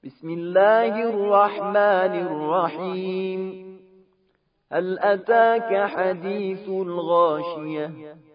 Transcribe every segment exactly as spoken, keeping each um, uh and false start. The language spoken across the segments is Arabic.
بسم الله الرحمن الرحيم. هل أتاك حديث الغاشية؟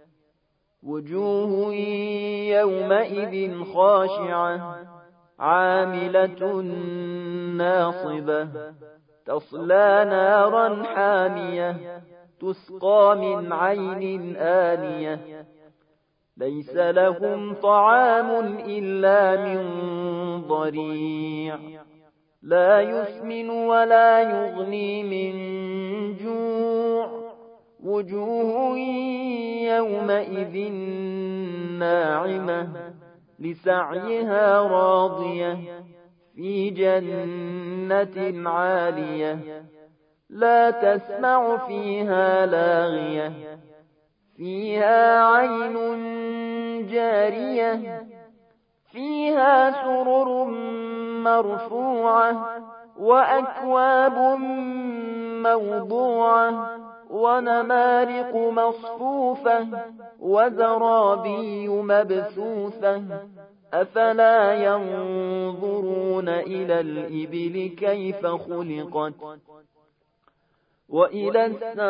وجوه يومئذ خاشعة عاملة ناصبة تصلى نارا حامية تسقى من عين آنية ليس لهم طعام إلا من ضريع لا يسمن ولا يغني من جوع وجوه يومئذ ناعمة لسعيها راضية في جنة عالية لا تسمع فيها لاغية فيها عين جارية فيها سرر مرفوعة وأكواب موضوعة ونمارق مصفوفة وزرابي مبثوثة أفلا ينظرون إلى الإبل كيف خلقت وإلى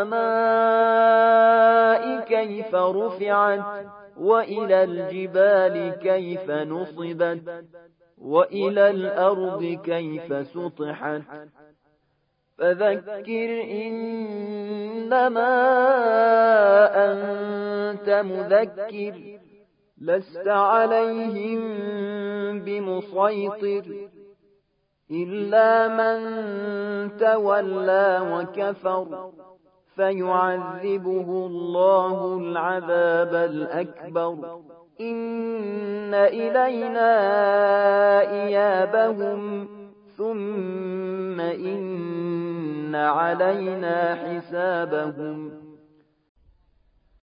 السماء كيف رفعت وإلى الجبال كيف نصبت وإلى الأرض كيف سطحت فذكر إنما أنت مذكر لست عليهم بمسيطر إلا من تولى وكفر فيعذبه الله العذاب الأكبر إن إلينا إيابهم ثم إن علينا حسابهم